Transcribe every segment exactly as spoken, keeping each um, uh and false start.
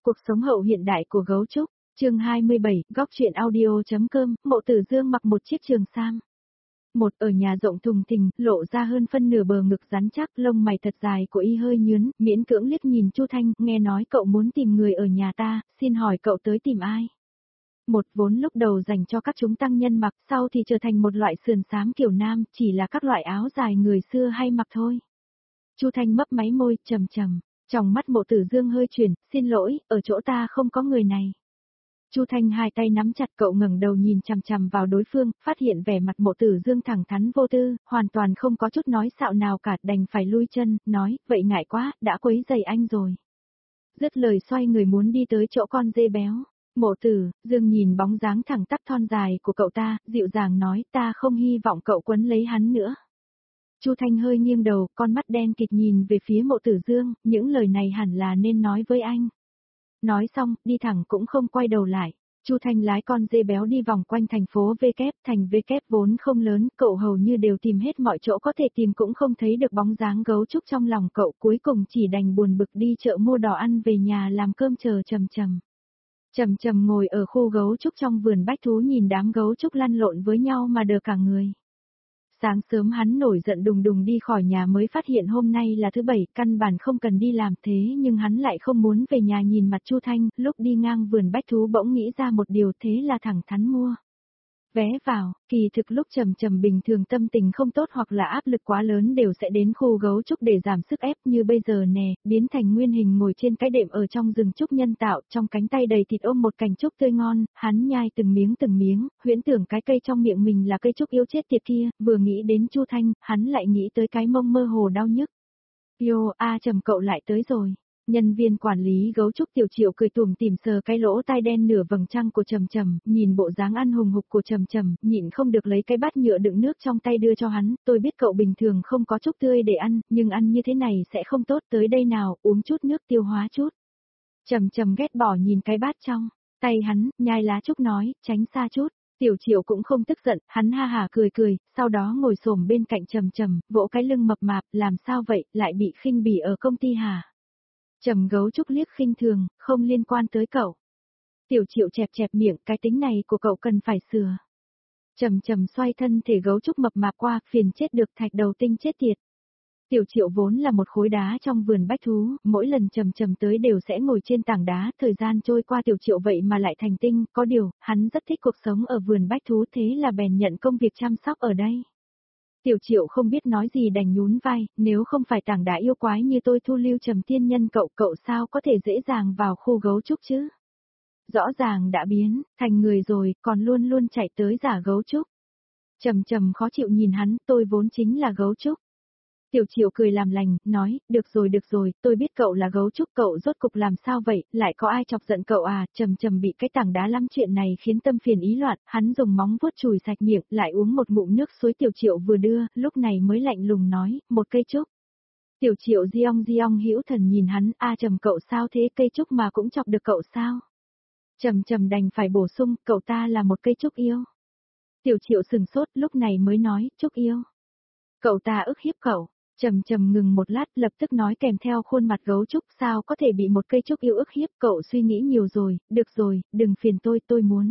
Cuộc sống hậu hiện đại của gấu trúc, chương hai mươi bảy, góc truyện audio.com, Mộ Tử Dương mặc một chiếc trường sam. Một ở nhà rộng thùng thình, lộ ra hơn phân nửa bờ ngực rắn chắc, lông mày thật dài của y hơi nhướn, miễn cưỡng liếc nhìn Chu Thanh, nghe nói cậu muốn tìm người ở nhà ta, xin hỏi cậu tới tìm ai? Một vốn lúc đầu dành cho các chúng tăng nhân mặc, sau thì trở thành một loại sườn xám kiểu nam, chỉ là các loại áo dài người xưa hay mặc thôi. Chu Thanh mấp máy môi, trầm trầm. Trong mắt Mộ Tử Dương hơi chuyển, xin lỗi, ở chỗ ta không có người này. Chu Thanh hai tay nắm chặt, cậu ngẩng đầu nhìn chằm chằm vào đối phương, phát hiện vẻ mặt Mộ Tử Dương thẳng thắn vô tư, hoàn toàn không có chút nói xạo nào cả, đành phải lui chân, nói, vậy ngại quá, đã quấy rầy anh rồi. Dứt lời xoay người muốn đi tới chỗ con dê béo. Mộ Tử Dương nhìn bóng dáng thẳng tắp thon dài của cậu ta, dịu dàng nói, ta không hy vọng cậu quấn lấy hắn nữa. Chu Thanh hơi nghiêng đầu, con mắt đen kịt nhìn về phía Mộ Tử Dương, những lời này hẳn là nên nói với anh. Nói xong, đi thẳng cũng không quay đầu lại. Chu Thanh lái con dê béo đi vòng quanh thành phố V kép, thành V kép vốn không lớn, cậu hầu như đều tìm hết mọi chỗ có thể tìm cũng không thấy được bóng dáng gấu trúc trong lòng cậu, cuối cùng chỉ đành buồn bực đi chợ mua đồ ăn về nhà làm cơm chờ Trầm Trầm. Trầm Trầm ngồi ở khu gấu trúc trong vườn bách thú nhìn đám gấu trúc lăn lộn với nhau mà đờ cả người. Sáng sớm hắn nổi giận đùng đùng đi khỏi nhà mới phát hiện hôm nay là thứ bảy, căn bản không cần đi làm thế nhưng hắn lại không muốn về nhà nhìn mặt Chu Thanh, lúc đi ngang vườn bách thú bỗng nghĩ ra một điều, thế là thẳng thắn mua vé vào. Kỳ thực lúc Trầm Trầm bình thường tâm tình không tốt hoặc là áp lực quá lớn đều sẽ đến khu gấu trúc để giảm sức ép, như bây giờ nè, biến thành nguyên hình ngồi trên cái đệm ở trong rừng trúc nhân tạo, trong cánh tay đầy thịt ôm một cành trúc tươi ngon, hắn nhai từng miếng từng miếng, huyễn tưởng cái cây trong miệng mình là cây trúc yêu chết tiệt kia, vừa nghĩ đến Chu Thanh, hắn lại nghĩ tới cái mông mơ hồ đau nhức. Yo, a Trầm cậu lại tới rồi. Nhân viên quản lý gấu trúc Tiểu Triệu cười tủm tỉm sờ cái lỗ tai đen nửa vầng trăng của Trầm Trầm, nhìn bộ dáng ăn hùng hục của Trầm Trầm, nhịn không được lấy cái bát nhựa đựng nước trong tay đưa cho hắn, tôi biết cậu bình thường không có trúc tươi để ăn, nhưng ăn như thế này sẽ không tốt, tới đây nào, uống chút nước tiêu hóa chút. Trầm Trầm ghét bỏ nhìn cái bát trong tay hắn, nhai lá trúc nói, tránh xa chút. Tiểu Triệu cũng không tức giận, hắn ha hả cười cười, sau đó ngồi xổm bên cạnh Trầm Trầm, vỗ cái lưng mập mạp, làm sao vậy, lại bị khinh bỉ ở công ty hả? Trầm gấu trúc liếc khinh thường, không liên quan tới cậu. Tiểu Triệu chẹp chẹp miệng, cái tính này của cậu cần phải sửa. Trầm Trầm xoay thân thể gấu trúc mập mạp qua, phiền chết được, thạch đầu tinh chết tiệt. Tiểu Triệu vốn là một khối đá trong vườn bách thú, mỗi lần Trầm Trầm tới đều sẽ ngồi trên tảng đá, thời gian trôi qua Tiểu Triệu vậy mà lại thành tinh, có điều, hắn rất thích cuộc sống ở vườn bách thú thế là bèn nhận công việc chăm sóc ở đây. Tiểu Triệu không biết nói gì đành nhún vai, nếu không phải tảng đá yêu quái như tôi thu lưu Trầm tiên nhân cậu, cậu sao có thể dễ dàng vào khu gấu trúc chứ? Rõ ràng đã biến thành người rồi, còn luôn luôn chạy tới giả gấu trúc. Trầm Trầm khó chịu nhìn hắn, tôi vốn chính là gấu trúc. Tiểu Triệu cười làm lành, nói, được rồi được rồi, tôi biết cậu là gấu trúc, cậu rốt cục làm sao vậy, lại có ai chọc giận cậu à? Trầm Trầm bị cái tảng đá lắm chuyện này khiến tâm phiền ý loạn, hắn dùng móng vuốt chùi sạch miệng, lại uống một ngụm nước suối Tiểu Triệu vừa đưa, lúc này mới lạnh lùng nói, một cây trúc. Tiểu Triệu giong giong hữu thần nhìn hắn, a Trầm cậu sao thế, cây trúc mà cũng chọc được cậu sao? Trầm Trầm đành phải bổ sung, cậu ta là một cây trúc yêu. Tiểu Triệu sừng sốt, lúc này mới nói, trúc yêu. Cậu ta ức hiếp cậu. Trầm Trầm ngừng một lát, lập tức nói kèm theo khuôn mặt gấu trúc, sao có thể bị một cây trúc yêu ức hiếp, cậu suy nghĩ nhiều rồi, được rồi, đừng phiền tôi, tôi muốn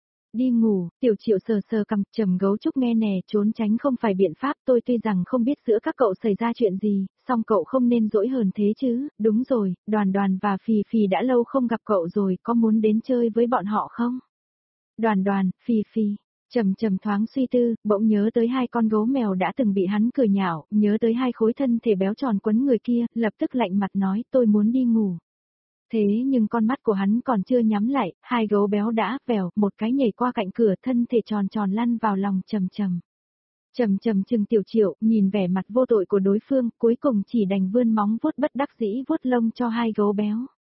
đi ngủ. Tiểu Triệu sờ sờ cằm, Trầm gấu trúc nghe nè, trốn tránh không phải biện pháp, tôi tuy rằng không biết giữa các cậu xảy ra chuyện gì, song cậu không nên dỗi hờn thế chứ, đúng rồi, Đoàn Đoàn và Phì Phì đã lâu không gặp cậu rồi, có muốn đến chơi với bọn họ không? Đoàn Đoàn, Phì Phì. Trầm Trầm thoáng suy tư, bỗng nhớ tới hai con gấu mèo đã từng bị hắn cười nhạo, nhớ tới hai khối thân thể béo tròn quấn người kia, lập tức lạnh mặt nói, tôi muốn đi ngủ. Thế nhưng con mắt của hắn còn chưa nhắm lại, hai gấu béo đã vèo, một cái nhảy qua cạnh cửa, thân thể tròn tròn lăn vào lòng Trầm Trầm. Trầm Trầm chừng Tiểu Triệu, nhìn vẻ mặt vô tội của đối phương, cuối cùng chỉ đành vươn móng vuốt bất đắc dĩ vuốt lông cho hai gấu béo.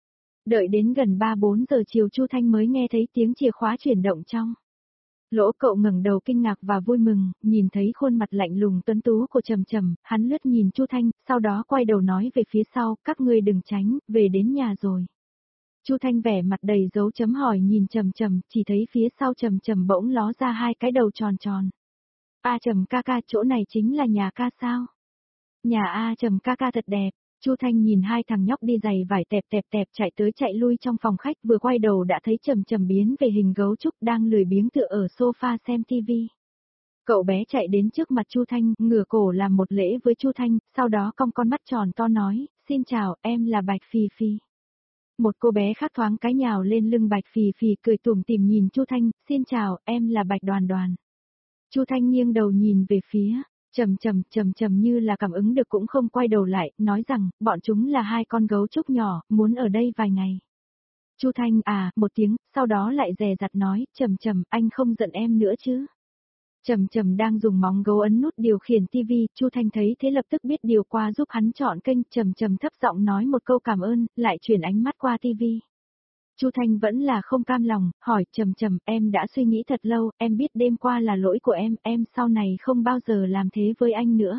Đợi đến gần ba bốn giờ chiều Chu Thanh mới nghe thấy tiếng chìa khóa chuyển động trong lỗ, cậu ngẩng đầu kinh ngạc và vui mừng, nhìn thấy khuôn mặt lạnh lùng tuấn tú của Trầm Trầm, hắn lướt nhìn Chu Thanh, sau đó quay đầu nói về phía sau, các ngươi đừng tránh, về đến nhà rồi. Chu Thanh vẻ mặt đầy dấu chấm hỏi nhìn Trầm Trầm, chỉ thấy phía sau Trầm Trầm bỗng ló ra hai cái đầu tròn tròn. A Trầm ca ca, chỗ này chính là nhà ca sao? Nhà A Trầm ca ca thật đẹp. Chu Thanh nhìn hai thằng nhóc đi giày vải tẹp tẹp tẹp chạy tới chạy lui trong phòng khách, vừa quay đầu đã thấy Trầm Trầm biến về hình gấu trúc đang lười biếng tựa ở sofa xem tivi. Cậu bé chạy đến trước mặt Chu Thanh, ngửa cổ làm một lễ với Chu Thanh, sau đó cong con mắt tròn to nói, xin chào, em là Bạch Phì Phì. Một cô bé khác thoáng cái nhào lên lưng Bạch Phì Phì cười tủm tỉm nhìn Chu Thanh, xin chào, em là Bạch Đoàn Đoàn. Chu Thanh nghiêng đầu nhìn về phía, Trầm Trầm, Trầm Trầm như là cảm ứng được cũng không quay đầu lại, nói rằng, bọn chúng là hai con gấu trúc nhỏ, muốn ở đây vài ngày. Chu Thanh à, một tiếng, sau đó lại dè dặt nói, Trầm Trầm, anh không giận em nữa chứ. Trầm Trầm đang dùng móng gấu ấn nút điều khiển tivi, Chu Thanh thấy thế lập tức biết điều qua giúp hắn chọn kênh, Trầm Trầm thấp giọng nói một câu cảm ơn, lại chuyển ánh mắt qua tivi. Chu Thanh vẫn là không cam lòng, hỏi Trầm Trầm, em đã suy nghĩ thật lâu, em biết đêm qua là lỗi của em, em sau này không bao giờ làm thế với anh nữa.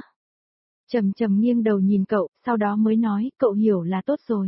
Trầm Trầm nghiêng đầu nhìn cậu, sau đó mới nói, cậu hiểu là tốt rồi.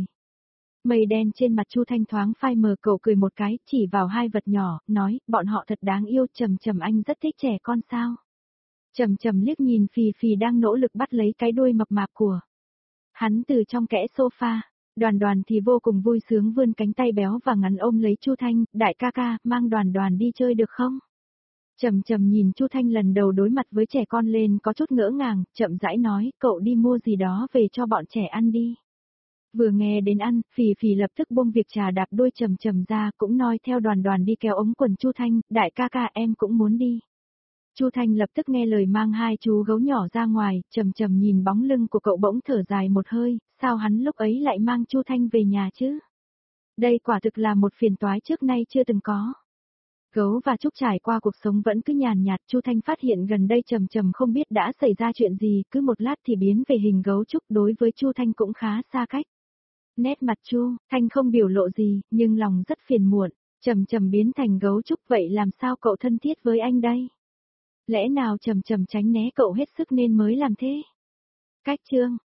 Mây đen trên mặt Chu Thanh thoáng phai mờ, cậu cười một cái, chỉ vào hai vật nhỏ, nói, bọn họ thật đáng yêu, Trầm Trầm anh rất thích trẻ con sao. Trầm Trầm liếc nhìn Phì Phì đang nỗ lực bắt lấy cái đuôi mập mạp của hắn từ trong kẽ sofa. Đoàn Đoàn thì vô cùng vui sướng vươn cánh tay béo và ngắn ôm lấy Chu Thanh, đại ca ca, mang Đoàn Đoàn đi chơi được không? Trầm Trầm nhìn Chu Thanh lần đầu đối mặt với trẻ con lên có chút ngỡ ngàng, chậm rãi nói, cậu đi mua gì đó về cho bọn trẻ ăn đi. Vừa nghe đến ăn, Phì Phì lập tức buông việc trà đạp đuôi Trầm Trầm ra, cũng nói theo Đoàn Đoàn đi kéo ống quần Chu Thanh, đại ca ca em cũng muốn đi. Chu Thanh lập tức nghe lời mang hai chú gấu nhỏ ra ngoài, Trầm Trầm nhìn bóng lưng của cậu bỗng thở dài một hơi, sao hắn lúc ấy lại mang Chu Thanh về nhà chứ? Đây quả thực là một phiền toái trước nay chưa từng có. Gấu và Trúc trải qua cuộc sống vẫn cứ nhàn nhạt, Chu Thanh phát hiện gần đây Trầm Trầm không biết đã xảy ra chuyện gì, cứ một lát thì biến về hình gấu Trúc, đối với Chu Thanh cũng khá xa cách. Nét mặt Chu Thanh không biểu lộ gì, nhưng lòng rất phiền muộn, Trầm Trầm biến thành gấu Trúc vậy làm sao cậu thân thiết với anh đây? Lẽ nào Trầm Trầm tránh né cậu hết sức nên mới làm thế? Cách chương